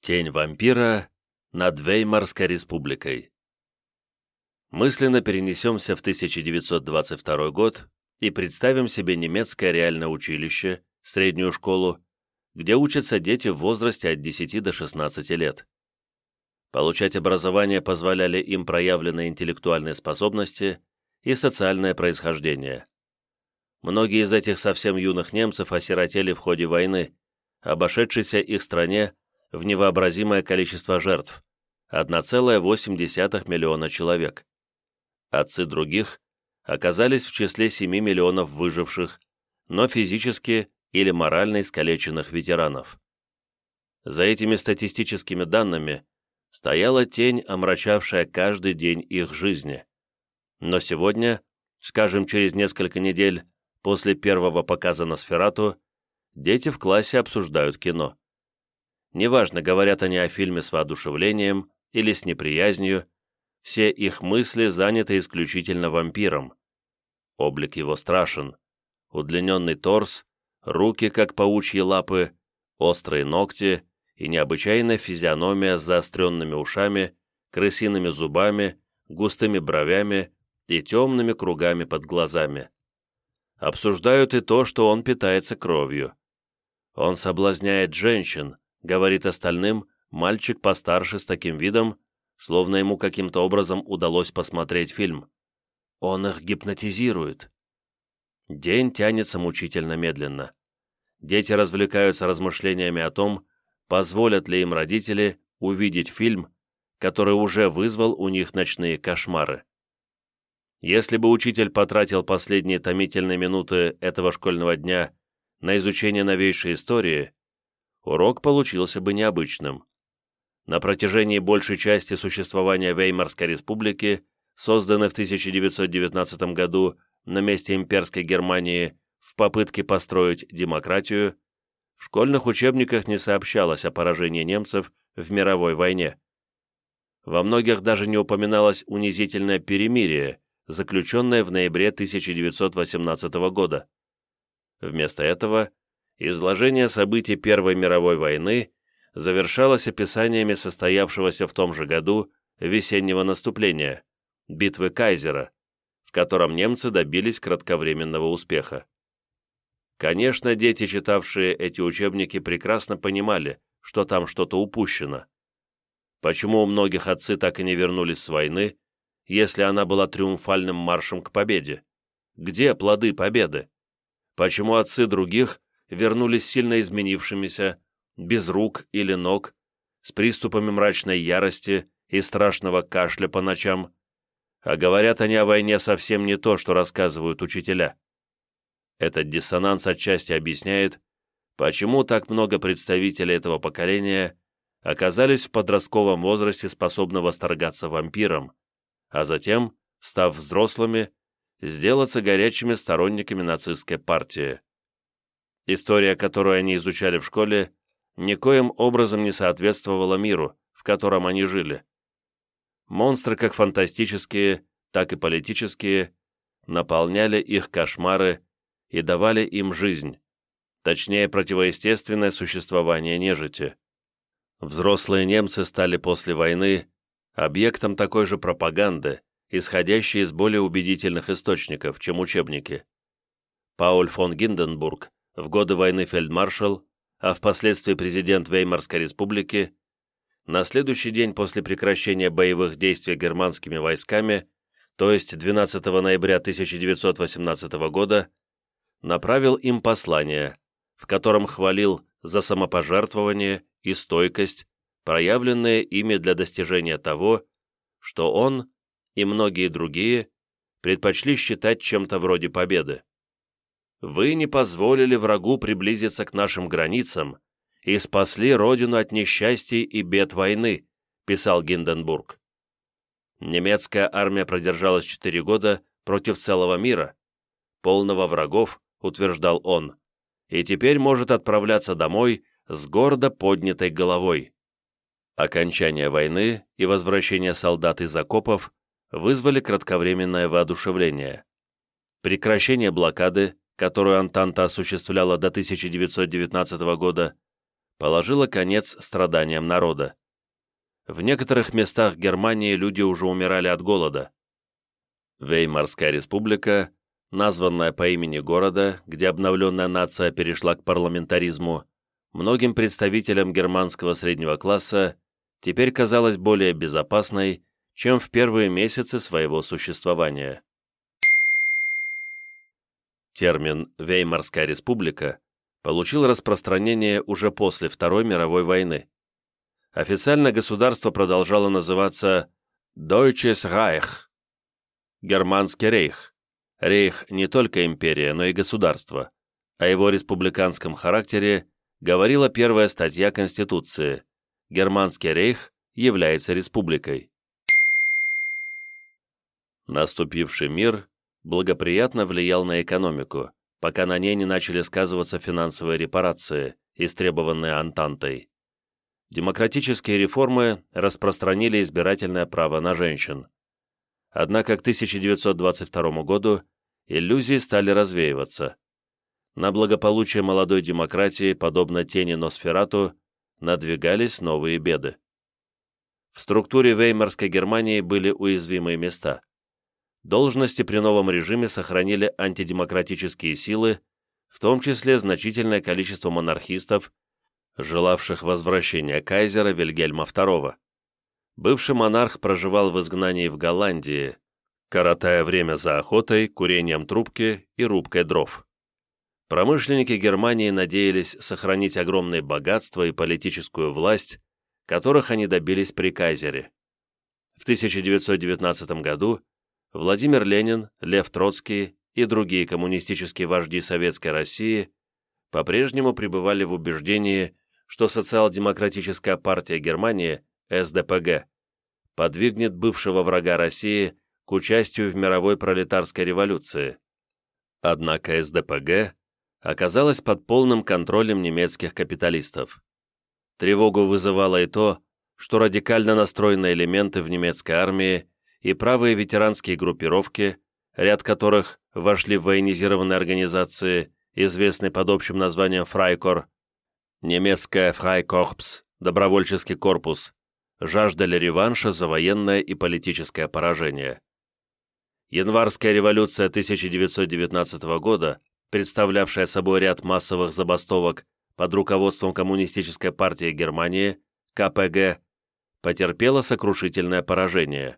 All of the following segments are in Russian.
Тень вампира над Веймарской республикой. Мысленно перенесемся в 1922 год и представим себе немецкое реальное училище, среднюю школу, где учатся дети в возрасте от 10 до 16 лет. Получать образование позволяли им проявленные интеллектуальные способности и социальное происхождение. Многие из этих совсем юных немцев осиротели в ходе войны, обошедшейся их стране в невообразимое количество жертв – 1,8 миллиона человек. Отцы других оказались в числе 7 миллионов выживших, но физически или морально искалеченных ветеранов. За этими статистическими данными стояла тень, омрачавшая каждый день их жизни. Но сегодня, скажем, через несколько недель после первого показа «Носферату», дети в классе обсуждают кино. Неважно, говорят они о фильме с воодушевлением или с неприязнью, все их мысли заняты исключительно вампиром. Облик его страшен. Удлиненный торс, руки, как паучьи лапы, острые ногти и необычайная физиономия с заостренными ушами, крысиными зубами, густыми бровями и темными кругами под глазами. Обсуждают и то, что он питается кровью. Он соблазняет женщин, говорит остальным мальчик постарше с таким видом, словно ему каким-то образом удалось посмотреть фильм. Он их гипнотизирует. День тянется мучительно медленно. Дети развлекаются размышлениями о том, позволят ли им родители увидеть фильм, который уже вызвал у них ночные кошмары. Если бы учитель потратил последние томительные минуты этого школьного дня на изучение новейшей истории, урок получился бы необычным. На протяжении большей части существования Веймарской республики, созданной в 1919 году на месте имперской Германии в попытке построить демократию, в школьных учебниках не сообщалось о поражении немцев в мировой войне. Во многих даже не упоминалось унизительное перемирие, заключенное в ноябре 1918 года. Вместо этого изложение событий Первой мировой войны завершалось описаниями состоявшегося в том же году весеннего наступления, битвы Кайзера, в котором немцы добились кратковременного успеха. Конечно, дети, читавшие эти учебники, прекрасно понимали, что там что-то упущено. Почему у многих отцы так и не вернулись с войны, если она была триумфальным маршем к победе? Где плоды победы? Почему отцы других вернулись сильно изменившимися, без рук или ног, с приступами мрачной ярости и страшного кашля по ночам, а говорят они о войне совсем не то, что рассказывают учителя? Этот диссонанс отчасти объясняет, почему так много представителей этого поколения оказались в подростковом возрасте способны восторгаться вампиром, а затем, став взрослыми, сделаться горячими сторонниками нацистской партии. История, которую они изучали в школе, никоим образом не соответствовала миру, в котором они жили. Монстры, как фантастические, так и политические, наполняли их кошмары и давали им жизнь, точнее, противоестественное существование нежити. Взрослые немцы стали после войны объектом такой же пропаганды, исходящей из более убедительных источников, чем учебники. Пауль фон Гинденбург, в годы войны фельдмаршал, а впоследствии президент Веймарской республики, на следующий день после прекращения боевых действий германскими войсками, то есть 12 ноября 1918 года, направил им послание, в котором хвалил за самопожертвование и стойкость, проявленные ими для достижения того, что он и многие другие предпочли считать чем-то вроде победы. «Вы не позволили врагу приблизиться к нашим границам и спасли Родину от несчастий и бед войны», писал Гинденбург. Немецкая армия продержалась 4 года против целого мира, полного врагов, утверждал он, и теперь может отправляться домой с гордо поднятой головой. Окончание войны и возвращение солдат из окопов вызвали кратковременное воодушевление. Прекращение блокады, которую Антанта осуществляла до 1919 года, положила конец страданиям народа. В некоторых местах Германии люди уже умирали от голода. Веймарская республика, названная по имени города, где обновленная нация перешла к парламентаризму, многим представителям германского среднего класса теперь казалась более безопасной, чем в первые месяцы своего существования. Термин «Веймарская республика» получил распространение уже после Второй мировой войны. Официально государство продолжало называться «Deutsches Reich» – «Германский рейх». Рейх не только империя, но и государство. О его республиканском характере говорила первая статья Конституции «Германский рейх является республикой». Наступивший мир благоприятно влиял на экономику, пока на ней не начали сказываться финансовые репарации, истребованные Антантой. Демократические реформы распространили избирательное право на женщин. Однако к 1922 году иллюзии стали развеиваться. На благополучие молодой демократии, подобно тени Носферату, надвигались новые беды. В структуре Веймарской Германии были уязвимые места. Должности при новом режиме сохранили антидемократические силы, в том числе значительное количество монархистов, желавших возвращения кайзера Вильгельма II. Бывший монарх проживал в изгнании в Голландии, коротая время за охотой, курением трубки и рубкой дров. Промышленники Германии надеялись сохранить огромные богатства и политическую власть, которых они добились при кайзере. В 1919 году Владимир Ленин, Лев Троцкий и другие коммунистические вожди Советской России по-прежнему пребывали в убеждении, что социал-демократическая партия Германии, СДПГ, подвигнет бывшего врага России к участию в мировой пролетарской революции. Однако СДПГ оказалась под полным контролем немецких капиталистов. Тревогу вызывало и то, что радикально настроенные элементы в немецкой армии и правые ветеранские группировки, ряд которых вошли в военизированные организации, известные под общим названием Фрайкор, немецкая Фрайкорпс, добровольческий корпус, жаждали реванша за военное и политическое поражение. Январская революция 1919 года, представлявшая собой ряд массовых забастовок под руководством Коммунистической партии Германии, КПГ, потерпела сокрушительное поражение.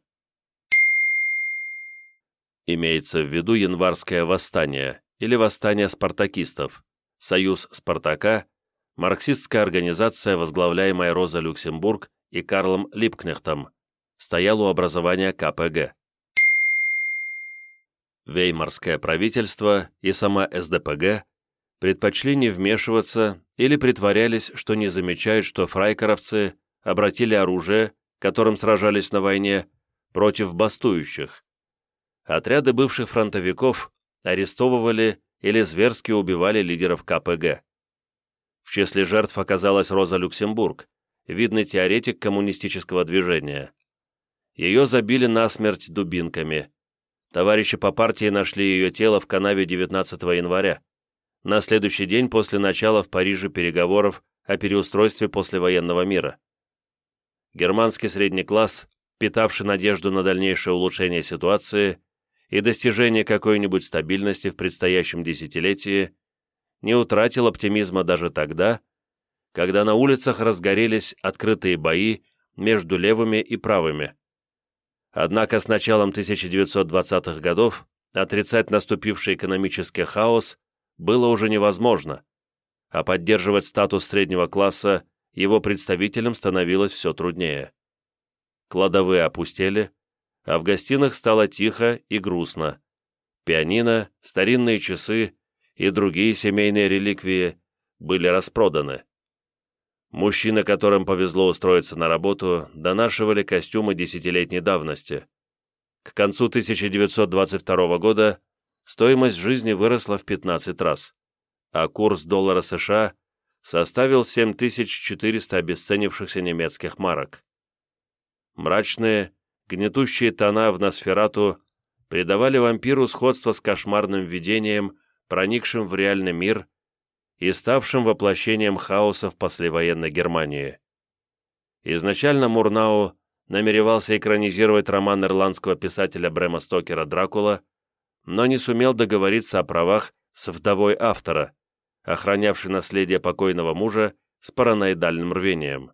Имеется в виду Январское восстание или восстание спартакистов, Союз Спартака, марксистская организация, возглавляемая Роза Люксембург и Карлом Липкнехтом, стоял у образования КПГ. Веймарское правительство и сама СДПГ предпочли не вмешиваться или притворялись, что не замечают, что фрайкоровцы обратили оружие, которым сражались на войне, против бастующих. Отряды бывших фронтовиков арестовывали или зверски убивали лидеров КПГ. В числе жертв оказалась Роза Люксембург, видный теоретик коммунистического движения. Ее забили насмерть дубинками. Товарищи по партии нашли ее тело в канаве 19 января, на следующий день после начала в Париже переговоров о переустройстве послевоенного мира. Германский средний класс, питавший надежду на дальнейшее улучшение ситуации и достижение какой-нибудь стабильности в предстоящем десятилетии, не утратил оптимизма даже тогда, когда на улицах разгорелись открытые бои между левыми и правыми. Однако с началом 1920-х годов отрицать наступивший экономический хаос было уже невозможно, а поддерживать статус среднего класса его представителям становилось все труднее. Кладовые опустели, а в гостиных стало тихо и грустно. Пианино, старинные часы и другие семейные реликвии были распроданы. Мужчины, которым повезло устроиться на работу, донашивали костюмы десятилетней давности. К концу 1922 года стоимость жизни выросла в 15 раз, а курс доллара США составил 7400 обесценившихся немецких марок. Мрачные, гнетущие тона в Носферату придавали вампиру сходство с кошмарным видением, проникшим в реальный мир и ставшим воплощением хаоса в послевоенной Германии. Изначально Мурнау намеревался экранизировать роман ирландского писателя Брэма Стокера «Дракула», но не сумел договориться о правах с вдовой автора, охранявшей наследие покойного мужа с параноидальным рвением.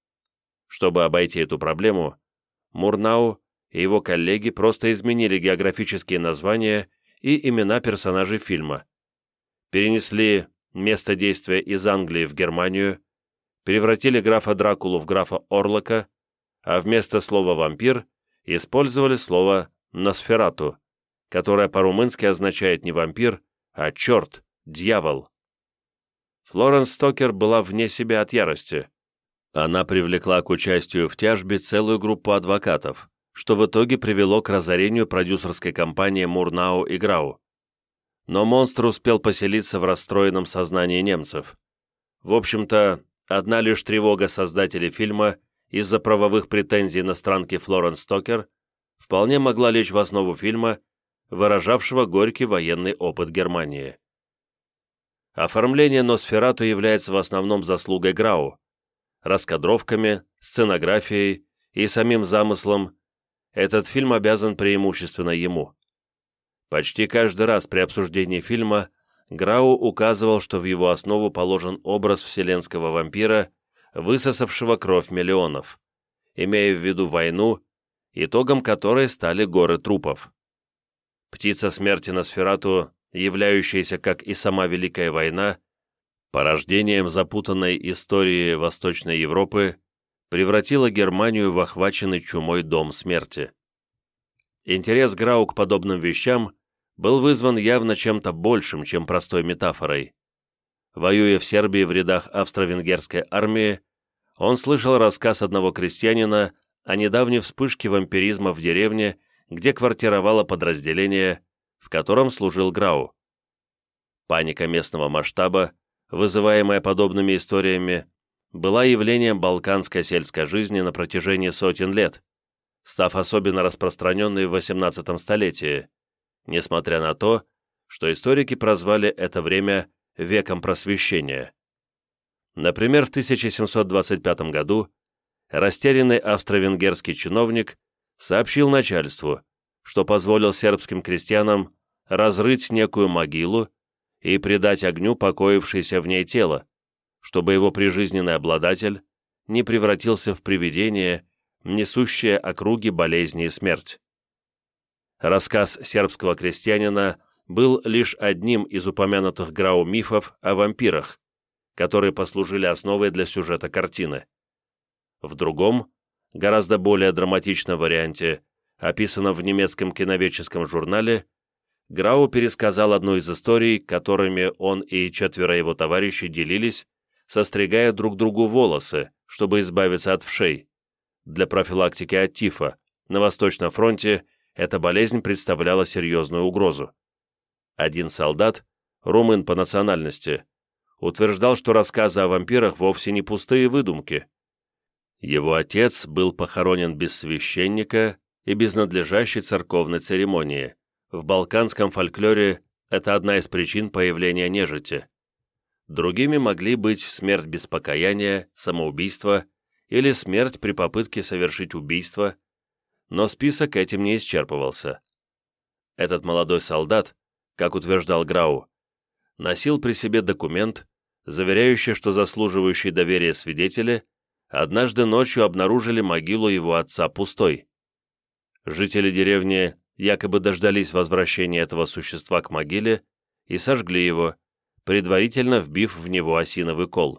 Чтобы обойти эту проблему, Мурнау и его коллеги просто изменили географические названия и имена персонажей фильма, перенесли место действия из Англии в Германию, превратили графа Дракулу в графа Орлока, а вместо слова «вампир» использовали слово «носферату», которое по-румынски означает не вампир, а черт, дьявол. Флоренс Стокер была вне себя от ярости. Она привлекла к участию в тяжбе целую группу адвокатов, что в итоге привело к разорению продюсерской компании Мурнау и Грау. Но монстр успел поселиться в расстроенном сознании немцев. В общем-то, одна лишь тревога создателей фильма из-за правовых претензий иностранки Флоренс Стокер вполне могла лечь в основу фильма, выражавшего горький военный опыт Германии. Оформление Носферату является в основном заслугой Грау. Раскадровками, сценографией и самим замыслом этот фильм обязан преимущественно ему. Почти каждый раз при обсуждении фильма Грау указывал, что в его основу положен образ вселенского вампира, высосавшего кровь миллионов, имея в виду войну, итогом которой стали горы трупов. Птица смерти Носферату, являющаяся, как и сама Великая война, порождением запутанной истории Восточной Европы, превратила Германию в охваченный чумой дом смерти. Интерес Грау к подобным вещам был вызван явно чем-то большим, чем простой метафорой. Воюя в Сербии в рядах австро-венгерской армии, он слышал рассказ одного крестьянина о недавней вспышке вампиризма в деревне, где квартировало подразделение, в котором служил Грау. Паника местного масштаба, вызываемая подобными историями, была явлением балканской сельской жизни на протяжении сотен лет, став особенно распространенной в XVIII столетии, несмотря на то, что историки прозвали это время веком просвещения. Например, в 1725 году растерянный австро-венгерский чиновник сообщил начальству, что позволил сербским крестьянам разрыть некую могилу и предать огню покоившееся в ней тело, чтобы его прижизненный обладатель не превратился в привидение, несущее округи болезни и смерть. Рассказ сербского крестьянина был лишь одним из упомянутых Грау мифов о вампирах, которые послужили основой для сюжета картины. В другом, гораздо более драматичном варианте, описанном в немецком киноведческом журнале, Грау пересказал одну из историй, которыми он и 4 его товарищей делились, состригая друг другу волосы, чтобы избавиться от вшей. Для профилактики от тифа на Восточном фронте эта болезнь представляла серьезную угрозу. Один солдат, румын по национальности, утверждал, что рассказы о вампирах вовсе не пустые выдумки. Его отец был похоронен без священника и без надлежащей церковной церемонии. В балканском фольклоре это одна из причин появления нежити. Другими могли быть смерть без покаяния, самоубийство или смерть при попытке совершить убийство, но список этим не исчерпывался. Этот молодой солдат, как утверждал Грау, носил при себе документ, заверяющий, что заслуживающие доверия свидетели однажды ночью обнаружили могилу его отца пустой. Жители деревни якобы дождались возвращения этого существа к могиле и сожгли его, предварительно вбив в него осиновый кол.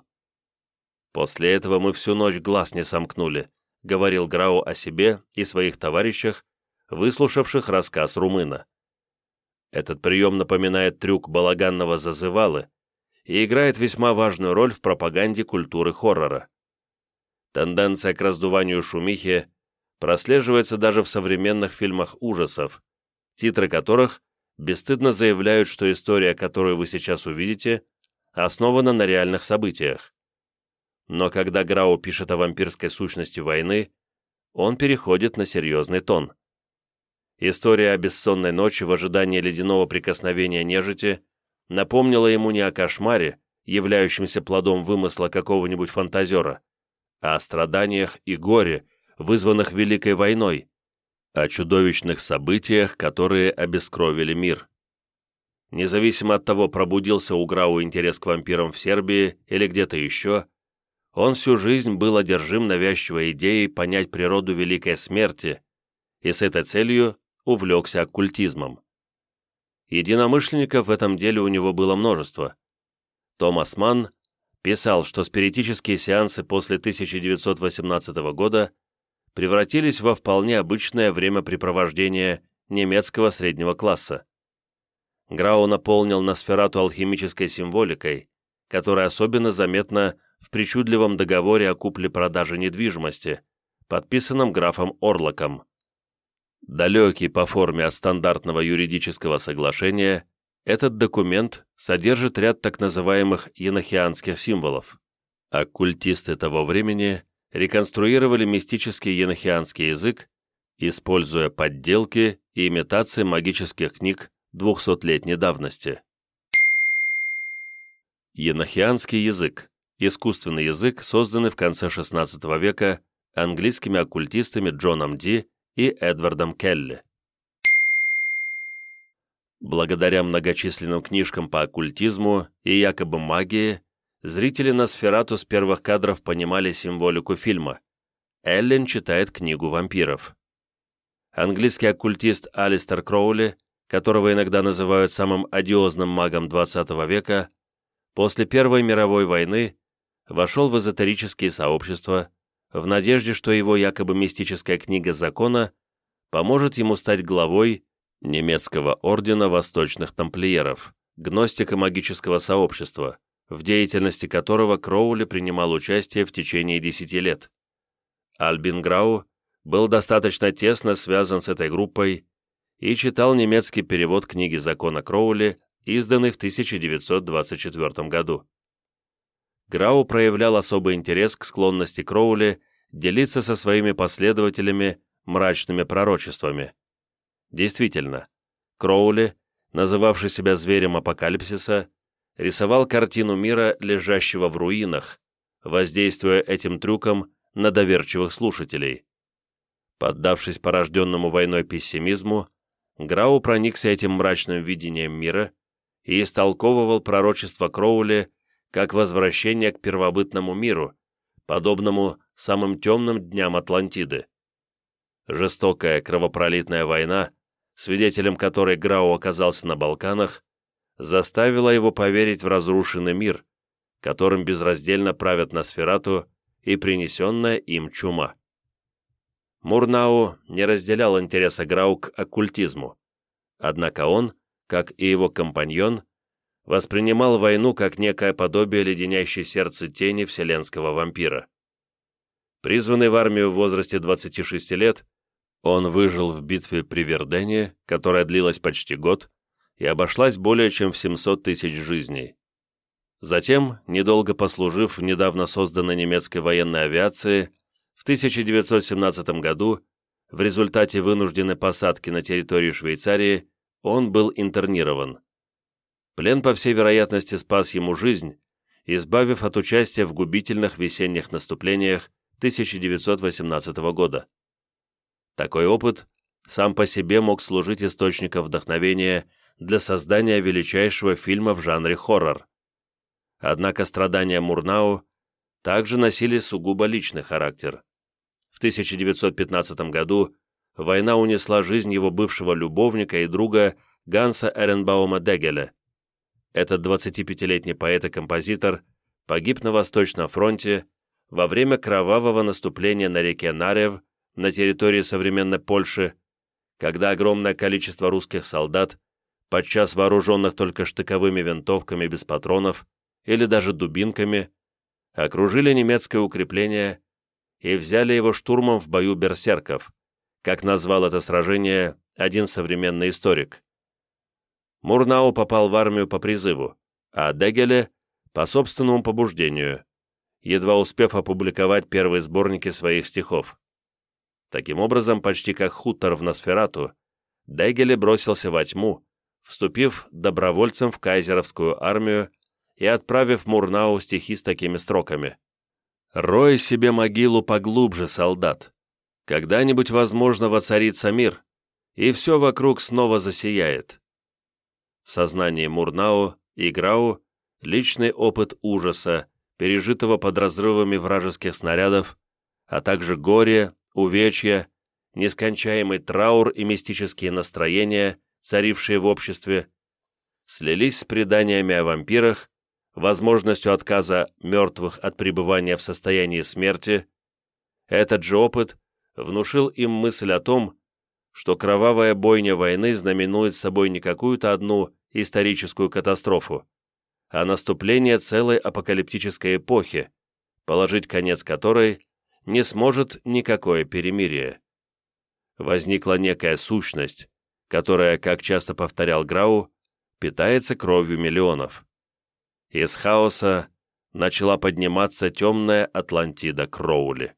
«После этого мы всю ночь глаз не сомкнули», — говорил Грау о себе и своих товарищах, выслушавших рассказ румына. Этот прием напоминает трюк балаганного зазывалы и играет весьма важную роль в пропаганде культуры хоррора. Тенденция к раздуванию шумихи прослеживается даже в современных фильмах ужасов, титры которых бесстыдно заявляют, что история, которую вы сейчас увидите, основана на реальных событиях. Но когда Грау пишет о вампирской сущности войны, он переходит на серьезный тон. История о бессонной ночи в ожидании ледяного прикосновения нежити напомнила ему не о кошмаре, являющимся плодом вымысла какого-нибудь фантазера, а о страданиях и горе, вызванных Великой войной, о чудовищных событиях, которые обескровили мир. Независимо от того, пробудился у Грау интерес к вампирам в Сербии или где-то еще, он всю жизнь был одержим навязчивой идеей понять природу Великой Смерти и с этой целью увлекся оккультизмом. Единомышленников в этом деле у него было множество. Томас Манн писал, что спиритические сеансы после 1918 года превратились во вполне обычное времяпрепровождение немецкого среднего класса. Грау наполнил Носферату алхимической символикой, которая особенно заметна в причудливом договоре о купле-продаже недвижимости, подписанном графом Орлоком. Далекий по форме от стандартного юридического соглашения, этот документ содержит ряд так называемых енохианских символов. Оккультисты того времени реконструировали мистический енохианский язык, используя подделки и имитации магических книг 200-летней давности. Енохианский язык – искусственный язык, созданный в конце XVI века английскими оккультистами Джоном Ди и Эдвардом Келли. Благодаря многочисленным книжкам по оккультизму и якобы магии, зрители Носферату с первых кадров понимали символику фильма. Эллен читает книгу вампиров. Английский оккультист Алистер Кроули, которого иногда называют самым одиозным магом XX века, после Первой мировой войны вошел в эзотерические сообщества в надежде, что его якобы мистическая книга закона поможет ему стать главой немецкого ордена восточных тамплиеров, гностика магического сообщества, в деятельности которого Кроули принимал участие в течение 10 лет. Альбин Грау был достаточно тесно связан с этой группой и читал немецкий перевод книги закона Кроули, изданный в 1924 году. Грау проявлял особый интерес к склонности Кроули делиться со своими последователями мрачными пророчествами. Действительно, Кроули, называвший себя зверем апокалипсиса, рисовал картину мира, лежащего в руинах, воздействуя этим трюком на доверчивых слушателей. Поддавшись порожденному войной пессимизму, Грау проникся этим мрачным видением мира и истолковывал пророчество Кроули как возвращение к первобытному миру, подобному самым темным дням Атлантиды. Жестокая кровопролитная война, свидетелем которой Грау оказался на Балканах, заставила его поверить в разрушенный мир, которым безраздельно правят Носферату и принесенная им чума. Мурнау не разделял интереса Грау к оккультизму, однако он, как и его компаньон, воспринимал войну как некое подобие леденящей сердце тени вселенского вампира. Призванный в армию в возрасте 26 лет, он выжил в битве при Вердене, которая длилась почти год, и обошлась более чем в 700 тысяч жизней. Затем, недолго послужив в недавно созданной немецкой военной авиации, в 1917 году, в результате вынужденной посадки на территории Швейцарии, он был интернирован. Плен, по всей вероятности, спас ему жизнь, избавив от участия в губительных весенних наступлениях 1918 года. Такой опыт сам по себе мог служить источником вдохновения для создания величайшего фильма в жанре хоррор. Однако страдания Мурнау также носили сугубо личный характер. В 1915 году война унесла жизнь его бывшего любовника и друга Ганса Эренбаума Дегеля. Этот 25-летний поэт и композитор погиб на Восточном фронте во время кровавого наступления на реке Нарев на территории современной Польши, когда огромное количество русских солдат, подчас вооруженных только штыковыми винтовками без патронов или даже дубинками, окружили немецкое укрепление и взяли его штурмом в бою берсерков, как назвал это сражение один современный историк. Мурнау попал в армию по призыву, а Дегеле – по собственному побуждению, едва успев опубликовать первые сборники своих стихов. Таким образом, почти как Хутор в Носферату, Дегеле бросился во тьму, вступив добровольцем в кайзеровскую армию и отправив Мурнау стихи с такими строками: «Рой себе могилу поглубже, солдат. Когда-нибудь, возможно, воцарится мир, и все вокруг снова засияет». В сознании Мурнау и Грау личный опыт ужаса, пережитого под разрывами вражеских снарядов, а также горе, увечья, нескончаемый траур и мистические настроения, царившие в обществе, слились с преданиями о вампирах, возможностью отказа мертвых от пребывания в состоянии смерти. Этот же опыт внушил им мысль о том, что кровавая бойня войны знаменует собой не какую-то одну историческую катастрофу, а наступление целой апокалиптической эпохи, положить конец которой не сможет никакое перемирие. Возникла некая сущность, которая, как часто повторял Грау, питается кровью миллионов. Из хаоса начала подниматься темная Атлантида Кроули.